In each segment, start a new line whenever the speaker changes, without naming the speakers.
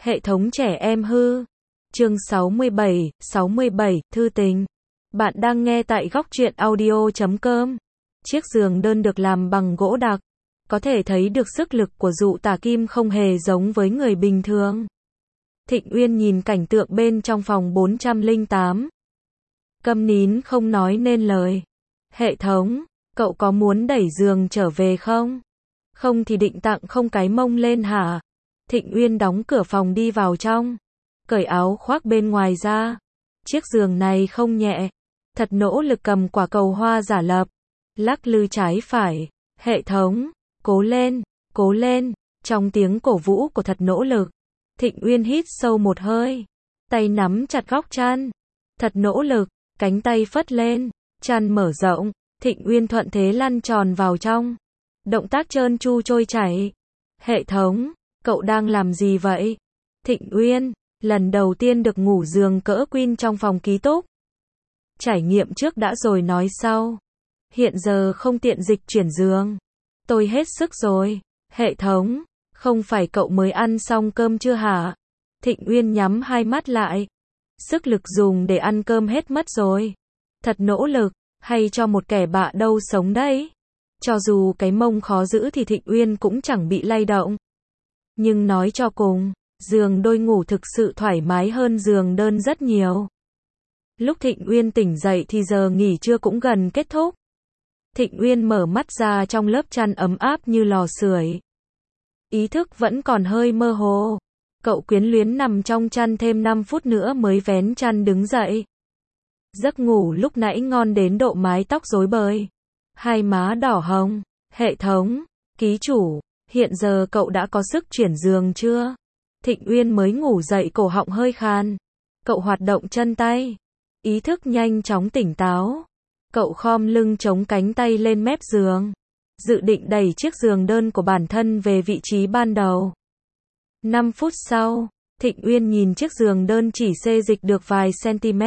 Hệ thống trẻ em hư. Chương 67, thư tình. Bạn đang nghe tại góc truyện audio.com. Chiếc giường đơn được làm bằng gỗ đặc. Có thể thấy được sức lực của Dụ Tả Kim không hề giống với người bình thường. Thịnh Uyên nhìn cảnh tượng bên trong phòng 408. Câm nín không nói nên lời. Hệ thống, cậu có muốn đẩy giường trở về không? Không thì định tặng không cái mông lên hả? Thịnh Uyên đóng cửa phòng đi vào trong. Cởi áo khoác bên ngoài ra. Chiếc giường này không nhẹ. Thật nỗ lực cầm quả cầu hoa giả lập. Lắc lư trái phải. Hệ thống, cố lên, cố lên. Trong tiếng cổ vũ của thật nỗ lực. Thịnh Uyên hít sâu một hơi. Tay nắm chặt góc chăn. Thật nỗ lực, cánh tay phất lên. Chăn mở rộng. Thịnh Uyên thuận thế lăn tròn vào trong. Động tác trơn tru trôi chảy. Hệ thống, cậu đang làm gì vậy? Thịnh Uyên, lần đầu tiên được ngủ giường cỡ queen trong phòng ký túc. Trải nghiệm trước đã rồi nói sau. Hiện giờ không tiện dịch chuyển giường. Tôi hết sức rồi. Hệ thống, không phải cậu mới ăn xong cơm chưa hả? Thịnh Uyên nhắm hai mắt lại. Sức lực dùng để ăn cơm hết mất rồi. Thật nỗ lực, hay cho một kẻ bạ đâu sống đấy. Cho dù cái mông khó giữ thì Thịnh Uyên cũng chẳng bị lay động. Nhưng nói cho cùng, giường đôi ngủ thực sự thoải mái hơn giường đơn rất nhiều. Lúc Thịnh Uyên tỉnh dậy thì giờ nghỉ trưa cũng gần kết thúc. Thịnh Uyên mở mắt ra trong lớp chăn ấm áp như lò sưởi. Ý thức vẫn còn hơi mơ hồ. Cậu quyến luyến nằm trong chăn thêm 5 phút nữa mới vén chăn đứng dậy. Giấc ngủ lúc nãy ngon đến độ mái tóc rối bời. Hai má đỏ hồng. Hệ thống, ký chủ, hiện giờ cậu đã có sức chuyển giường chưa? Thịnh Uyên mới ngủ dậy cổ họng hơi khan. Cậu hoạt động chân tay. Ý thức nhanh chóng tỉnh táo. Cậu khom lưng chống cánh tay lên mép giường. Dự định đẩy chiếc giường đơn của bản thân về vị trí ban đầu. 5 phút sau, Thịnh Uyên nhìn chiếc giường đơn chỉ xê dịch được vài cm.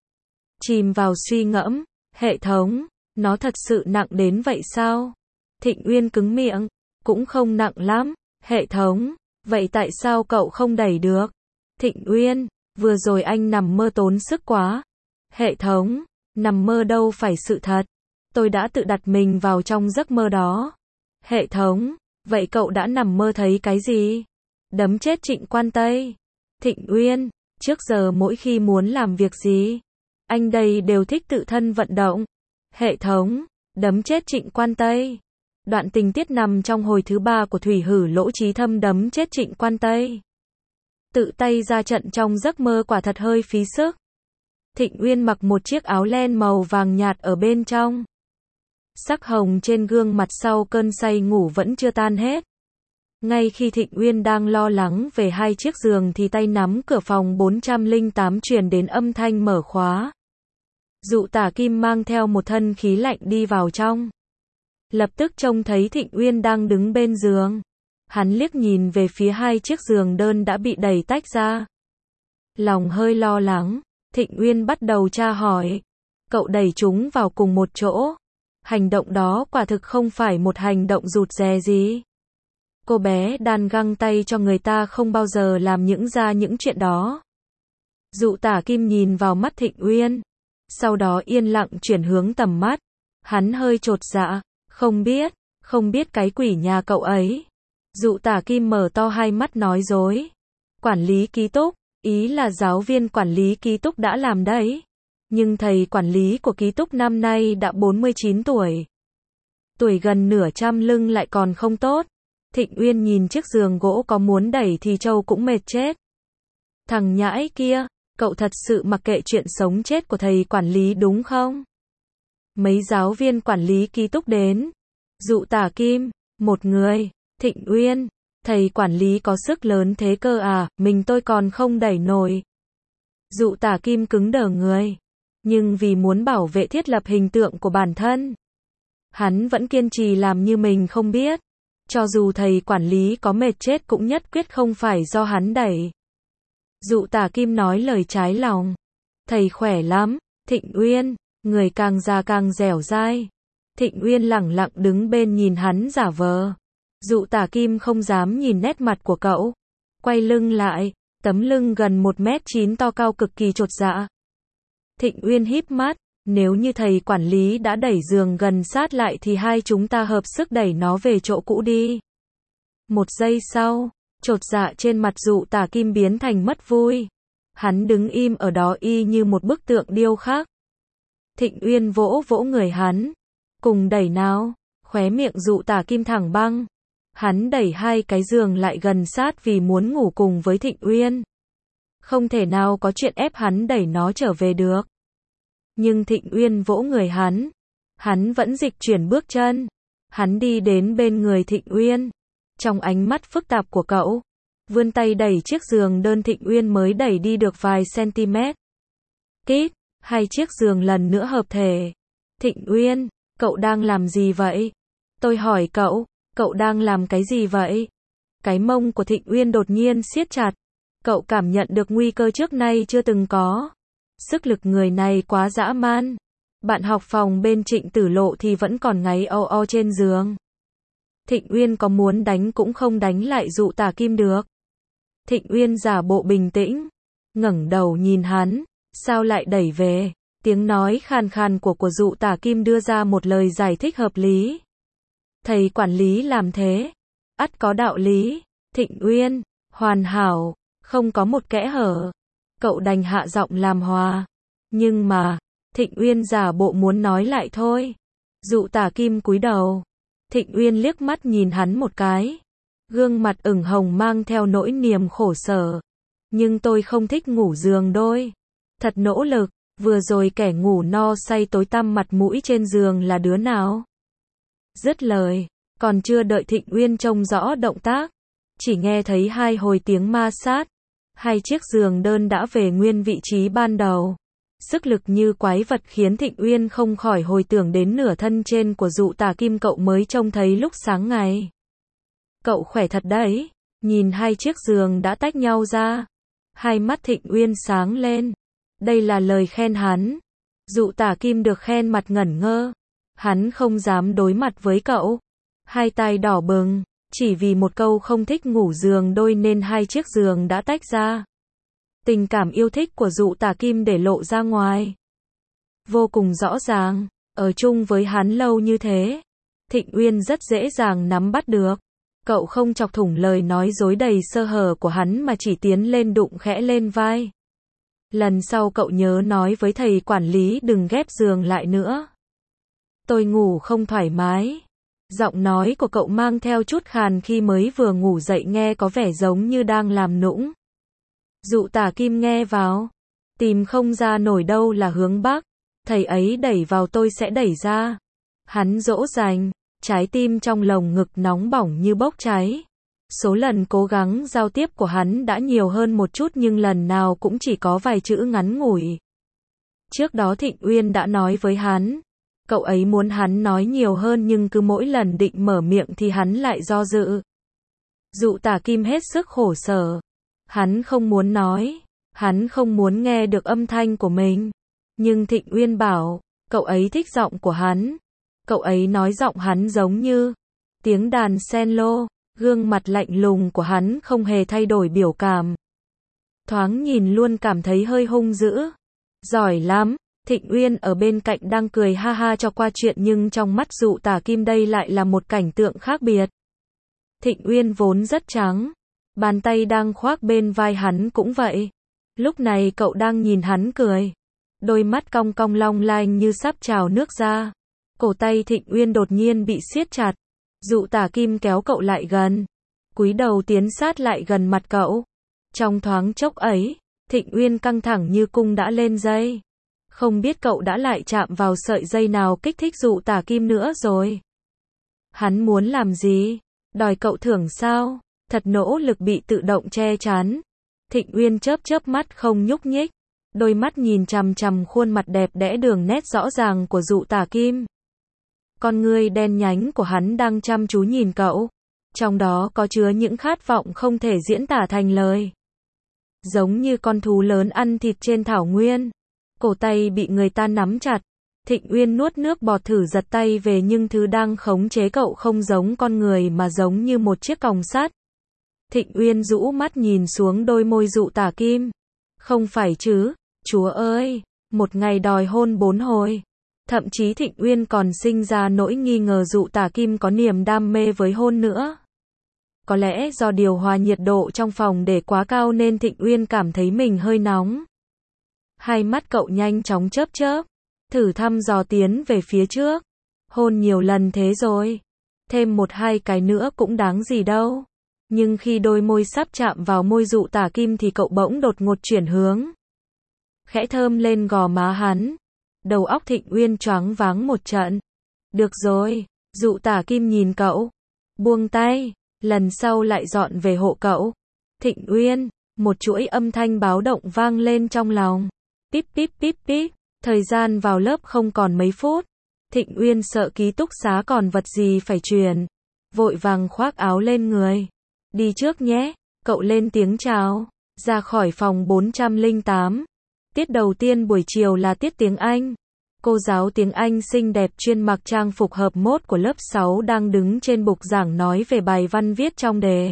Chìm vào suy ngẫm. Hệ thống, nó thật sự nặng đến vậy sao? Thịnh Uyên cứng miệng. Cũng không nặng lắm. Hệ thống, vậy tại sao cậu không đẩy được? Thịnh Uyên, vừa rồi anh nằm mơ tốn sức quá. Hệ thống, nằm mơ đâu phải sự thật. Tôi đã tự đặt mình vào trong giấc mơ đó. Hệ thống, vậy cậu đã nằm mơ thấy cái gì? Đấm chết Trịnh Quan Tây. Thịnh Uyên, trước giờ mỗi khi muốn làm việc gì, anh đây đều thích tự thân vận động. Hệ thống, đấm chết Trịnh Quan Tây. Đoạn tình tiết nằm trong hồi thứ 3 của Thủy Hử Lỗ Chí Thâm đấm chết Trịnh Quan Tây. Tự tay ra trận trong giấc mơ quả thật hơi phí sức. Thịnh Uyên mặc một chiếc áo len màu vàng nhạt ở bên trong. Sắc hồng trên gương mặt sau cơn say ngủ vẫn chưa tan hết. Ngay khi Thịnh Uyên đang lo lắng về hai chiếc giường thì tay nắm cửa phòng 408 truyền đến âm thanh mở khóa. Dụ Tả Kim mang theo một thân khí lạnh đi vào trong. Lập tức trông thấy Thịnh Uyên đang đứng bên giường. Hắn liếc nhìn về phía hai chiếc giường đơn đã bị đẩy tách ra. Lòng hơi lo lắng, Thịnh Uyên bắt đầu tra hỏi. Cậu đẩy chúng vào cùng một chỗ. Hành động đó quả thực không phải một hành động rụt rè gì. Cô bé đan găng tay cho người ta không bao giờ làm những chuyện đó. Dụ Tả Kim nhìn vào mắt Thịnh Uyên. Sau đó yên lặng chuyển hướng tầm mắt. Hắn hơi chột dạ. Không biết cái quỷ nhà cậu ấy. Dụ Tả Kim mở to hai mắt nói dối. Quản lý ký túc, ý là giáo viên quản lý ký túc đã làm đấy. Nhưng thầy quản lý của ký túc năm nay đã 49 tuổi. Tuổi gần nửa trăm lưng lại còn không tốt. Thịnh Uyên nhìn chiếc giường gỗ có muốn đẩy thì Châu cũng mệt chết. Thằng nhãi kia, cậu thật sự mặc kệ chuyện sống chết của thầy quản lý đúng không? Mấy giáo viên quản lý ký túc đến. Dụ Tả Kim, một người. Thịnh Uyên, thầy quản lý có sức lớn thế cơ à, mình tôi còn không đẩy nổi. Dụ Tả Kim cứng đờ người. Nhưng vì muốn bảo vệ thiết lập hình tượng của bản thân, hắn vẫn kiên trì làm như mình không biết. Cho dù thầy quản lý có mệt chết cũng nhất quyết không phải do hắn đẩy. Dụ Tả Kim nói lời trái lòng. Thầy khỏe lắm, Thịnh Uyên, người càng già càng dẻo dai. Thịnh Uyên lẳng lặng đứng bên nhìn hắn giả vờ. Dụ Tả Kim không dám nhìn nét mặt của cậu. Quay lưng lại, Tấm lưng gần 1m9 to cao cực kỳ chột dạ. Thịnh Uyên híp mắt, nếu như thầy quản lý đã đẩy giường gần sát lại thì hai chúng ta hợp sức đẩy nó về chỗ cũ đi. Một giây sau, chột dạ trên mặt Dụ Tả Kim biến thành mất vui. Hắn đứng im ở đó y như một bức tượng điêu khắc. Thịnh Uyên vỗ vỗ người hắn. Cùng đẩy nào. Khóe miệng Dụ Tả Kim thẳng băng. Hắn đẩy hai cái giường lại gần sát vì muốn ngủ cùng với Thịnh Uyên. Không thể nào có chuyện ép hắn đẩy nó trở về được. Nhưng Thịnh Uyên vỗ người hắn. Hắn vẫn dịch chuyển bước chân. Hắn đi đến bên người Thịnh Uyên. Trong ánh mắt phức tạp của cậu, vươn tay đẩy chiếc giường đơn Thịnh Uyên mới đẩy đi được vài cm. Kít, hai chiếc giường lần nữa hợp thể. Thịnh Uyên, cậu đang làm gì vậy? Tôi hỏi cậu đang làm cái gì vậy? Cái mông của Thịnh Uyên đột nhiên siết chặt. Cậu cảm nhận được nguy cơ trước nay chưa từng có. Sức lực người này quá dã man. Bạn học phòng bên Trịnh Tử Lộ thì vẫn còn ngáy o o trên giường. Thịnh Uyên có muốn đánh cũng không đánh lại Dụ Tả Kim được. Thịnh Uyên giả bộ bình tĩnh, ngẩng đầu nhìn hắn, sao lại đẩy về? Tiếng nói khàn khàn của Dụ Tả Kim đưa ra một lời giải thích hợp lý. Thầy quản lý làm thế, ắt có đạo lý. Thịnh Uyên, hoàn hảo, không có một kẽ hở. Cậu đành hạ giọng làm hòa. Nhưng mà, Thịnh Uyên giả bộ muốn nói lại thôi. Dụ Tả Kim cúi đầu. Thịnh Uyên liếc mắt nhìn hắn một cái. Gương mặt ửng hồng mang theo nỗi niềm khổ sở. Nhưng tôi không thích ngủ giường đôi. Thật nỗ lực, vừa rồi kẻ ngủ no say tối tăm mặt mũi trên giường là đứa nào? Dứt lời, còn chưa đợi Thịnh Uyên trông rõ động tác. Chỉ nghe thấy hai hồi tiếng ma sát. Hai chiếc giường đơn đã về nguyên vị trí ban đầu. Sức lực như quái vật khiến Thịnh Uyên không khỏi hồi tưởng đến nửa thân trên của Dụ Tả Kim cậu mới trông thấy lúc sáng ngày. Cậu khỏe thật đấy. Nhìn hai chiếc giường đã tách nhau ra. Hai mắt Thịnh Uyên sáng lên. Đây là lời khen hắn. Dụ Tả Kim được khen mặt ngẩn ngơ. Hắn không dám đối mặt với cậu. Hai tai đỏ bừng. Chỉ vì một câu không thích ngủ giường đôi nên hai chiếc giường đã tách ra. Tình cảm yêu thích của Dụ Tả Kim để lộ ra ngoài. Vô cùng rõ ràng, ở chung với hắn lâu như thế. Thịnh Uyên rất dễ dàng nắm bắt được. Cậu không chọc thủng lời nói dối đầy sơ hở của hắn mà chỉ tiến lên đụng khẽ lên vai. Lần sau cậu nhớ nói với thầy quản lý đừng ghép giường lại nữa. Tôi ngủ không thoải mái. Giọng nói của cậu mang theo chút khàn khi mới vừa ngủ dậy nghe có vẻ giống như đang làm nũng. Dụ Tả Kim nghe vào. Tìm không ra nổi đâu là hướng Bắc. Thầy ấy đẩy vào tôi sẽ đẩy ra. Hắn dỗ dành. Trái tim trong lồng ngực nóng bỏng như bốc cháy. Số lần cố gắng giao tiếp của hắn đã nhiều hơn một chút nhưng lần nào cũng chỉ có vài chữ ngắn ngủi. Trước đó Thịnh Uyên đã nói với hắn. Cậu ấy muốn hắn nói nhiều hơn nhưng cứ mỗi lần định mở miệng thì hắn lại do dự. Dụ Tả Kim hết sức khổ sở. Hắn không muốn nói. Hắn không muốn nghe được âm thanh của mình. Nhưng Thịnh Uyên bảo, cậu ấy thích giọng của hắn. Cậu ấy nói giọng hắn giống như tiếng đàn cello. Gương mặt lạnh lùng của hắn không hề thay đổi biểu cảm. Thoáng nhìn luôn cảm thấy hơi hung dữ. Giỏi lắm. Thịnh Uyên ở bên cạnh đang cười ha ha cho qua chuyện nhưng trong mắt Dụ Tả Kim đây lại là một cảnh tượng khác biệt. Thịnh Uyên vốn rất trắng. Bàn tay đang khoác bên vai hắn cũng vậy. Lúc này cậu đang nhìn hắn cười. Đôi mắt cong cong long lanh như sắp trào nước ra. Cổ tay Thịnh Uyên đột nhiên bị siết chặt. Dụ Tả Kim kéo cậu lại gần. Cúi đầu tiến sát lại gần mặt cậu. Trong thoáng chốc ấy, Thịnh Uyên căng thẳng như cung đã lên dây. Không biết cậu đã lại chạm vào sợi dây nào kích thích Dụ Tả Kim nữa rồi. Hắn muốn làm gì? Đòi cậu thưởng sao? Thật nỗ lực bị tự động che chắn. Thịnh Uyên chớp chớp mắt không nhúc nhích. Đôi mắt nhìn chằm chằm khuôn mặt đẹp đẽ đường nét rõ ràng của Dụ Tả Kim. Con ngươi đen nhánh của hắn đang chăm chú nhìn cậu. Trong đó có chứa những khát vọng không thể diễn tả thành lời. Giống như con thú lớn ăn thịt trên thảo nguyên. Cổ tay bị người ta nắm chặt. Thịnh Uyên nuốt nước bọt thử giật tay về nhưng thứ đang khống chế cậu không giống con người mà giống như một chiếc còng sắt. Thịnh Uyên rũ mắt nhìn xuống đôi môi Dụ Tả Kim. Không phải chứ, chúa ơi, một ngày đòi hôn 4 hồi. Thậm chí Thịnh Uyên còn sinh ra nỗi nghi ngờ Dụ Tả Kim có niềm đam mê với hôn nữa. Có lẽ do điều hòa nhiệt độ trong phòng để quá cao nên Thịnh Uyên cảm thấy mình hơi nóng. Hai mắt cậu nhanh chóng chớp chớp, thử thăm dò tiến về phía trước. Hôn nhiều lần thế rồi, thêm 1-2 cái nữa cũng đáng gì đâu. Nhưng khi đôi môi sắp chạm vào môi Dụ Tả Kim thì cậu bỗng đột ngột chuyển hướng. Khẽ thơm lên gò má hắn. Đầu óc Thịnh Uyên choáng váng một trận. Được rồi, Dụ Tả Kim nhìn cậu. Buông tay, lần sau lại dọn về hộ cậu. Thịnh Uyên, một chuỗi âm thanh báo động vang lên trong lòng. Píp píp píp píp, thời gian vào lớp không còn mấy phút. Thịnh Uyên sợ ký túc xá còn vật gì phải truyền. Vội vàng khoác áo lên người. Đi trước nhé, cậu lên tiếng chào. Ra khỏi phòng 408. Tiết đầu tiên buổi chiều là tiết tiếng Anh. Cô giáo tiếng Anh xinh đẹp chuyên mặc trang phục hợp mốt của lớp 6 đang đứng trên bục giảng nói về bài văn viết trong đề.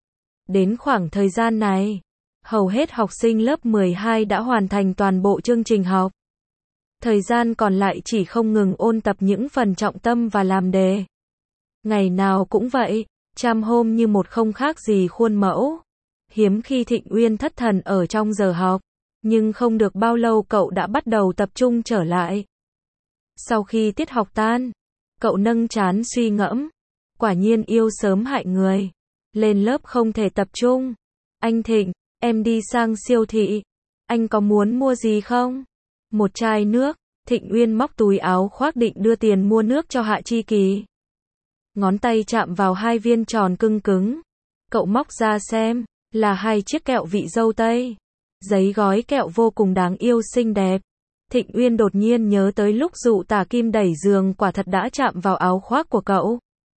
Đến khoảng thời gian này, hầu hết học sinh lớp 12 đã hoàn thành toàn bộ chương trình học. Thời gian còn lại chỉ không ngừng ôn tập những phần trọng tâm và làm đề. Ngày nào cũng vậy, chăm hôm như một không khác gì khuôn mẫu. Hiếm khi Thịnh Uyên thất thần ở trong giờ học, nhưng không được bao lâu cậu đã bắt đầu tập trung trở lại. Sau khi tiết học tan, cậu nâng trán suy ngẫm. Quả nhiên yêu sớm hại người. Lên lớp không thể tập trung. Anh Thịnh, em đi sang siêu thị. Anh có muốn mua gì không? Một chai nước. Thịnh Uyên móc túi áo khoác định đưa tiền mua nước cho Hạ Chi Kỳ. Ngón tay chạm vào 2 viên tròn cưng cứng. Cậu móc ra xem, là 2 chiếc kẹo vị dâu tây. Giấy gói kẹo vô cùng đáng yêu xinh đẹp. Thịnh Uyên đột nhiên nhớ tới lúc Dụ Tả Kim đẩy giường quả thật đã chạm vào áo khoác của cậu.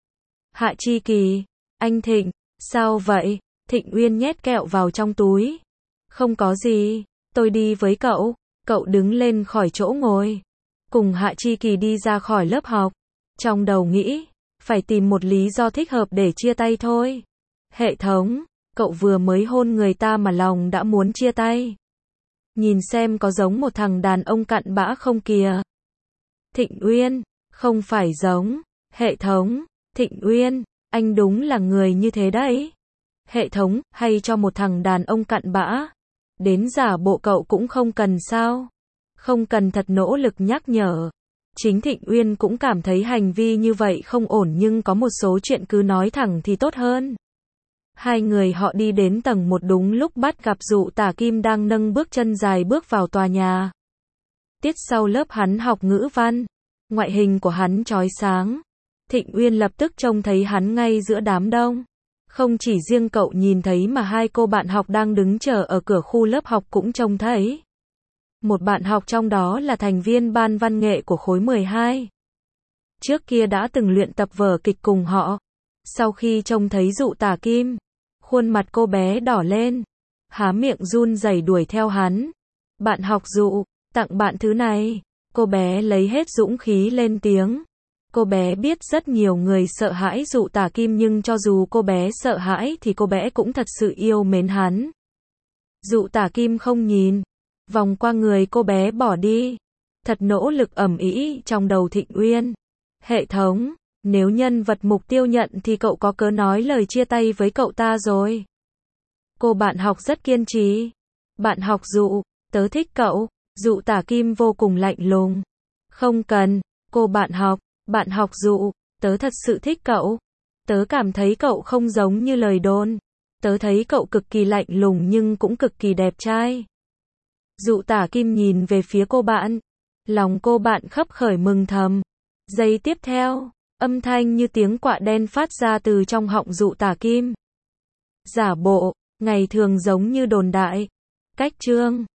Hạ Chi Kỳ, anh Thịnh, sao vậy? Thịnh Uyên nhét kẹo vào trong túi. Không có gì, tôi đi với cậu. Cậu đứng lên khỏi chỗ ngồi. Cùng Hạ Chi Kỳ đi ra khỏi lớp học. Trong đầu nghĩ, phải tìm một lý do thích hợp để chia tay thôi. Hệ thống, cậu vừa mới hôn người ta mà lòng đã muốn chia tay. Nhìn xem có giống một thằng đàn ông cặn bã không kìa. Thịnh Uyên, không phải giống. Hệ thống, Thịnh Uyên, anh đúng là người như thế đấy. Hệ thống, hay cho một thằng đàn ông cặn bã. Đến giả bộ cậu cũng không cần sao. Không cần thật nỗ lực nhắc nhở. Chính Thịnh Uyên cũng cảm thấy hành vi như vậy không ổn nhưng có một số chuyện cứ nói thẳng thì tốt hơn. Hai người họ đi đến tầng 1 đúng lúc bắt gặp Dụ Tả Kim đang nâng bước chân dài bước vào tòa nhà. Tiết sau lớp hắn học ngữ văn. Ngoại hình của hắn chói sáng. Thịnh Uyên lập tức trông thấy hắn ngay giữa đám đông. Không chỉ riêng cậu nhìn thấy mà 2 cô bạn học đang đứng chờ ở cửa khu lớp học cũng trông thấy. Một bạn học trong đó là thành viên ban văn nghệ của khối 12. Trước kia đã từng luyện tập vở kịch cùng họ. Sau khi trông thấy Dụ Tả Kim, khuôn mặt cô bé đỏ lên, há miệng run rẩy đuổi theo hắn. Bạn học Dụ, tặng bạn thứ này. Cô bé lấy hết dũng khí lên tiếng. Cô bé biết rất nhiều người sợ hãi Dụ Tả Kim nhưng cho dù cô bé sợ hãi thì cô bé cũng thật sự yêu mến hắn. Dụ Tả Kim không nhìn, vòng qua người cô bé bỏ đi. Thật nỗ lực ầm ĩ trong đầu Thịnh Uyên. Hệ thống, nếu nhân vật mục tiêu nhận thì cậu có cớ nói lời chia tay với cậu ta rồi. Cô bạn học rất kiên trì. Bạn học Dụ, tớ thích cậu. Dụ Tả Kim vô cùng lạnh lùng. Không cần, cô bạn học Dụ, tớ thật sự thích cậu. Tớ cảm thấy cậu không giống như lời đồn. Tớ thấy cậu cực kỳ lạnh lùng nhưng cũng cực kỳ đẹp trai. Dụ Tả Kim nhìn về phía cô bạn. Lòng cô bạn khấp khởi mừng thầm. Giây tiếp theo, âm thanh như tiếng quạ đen phát ra từ trong họng Dụ Tả Kim. Giả bộ, ngày thường giống như đồn đại. Cách chương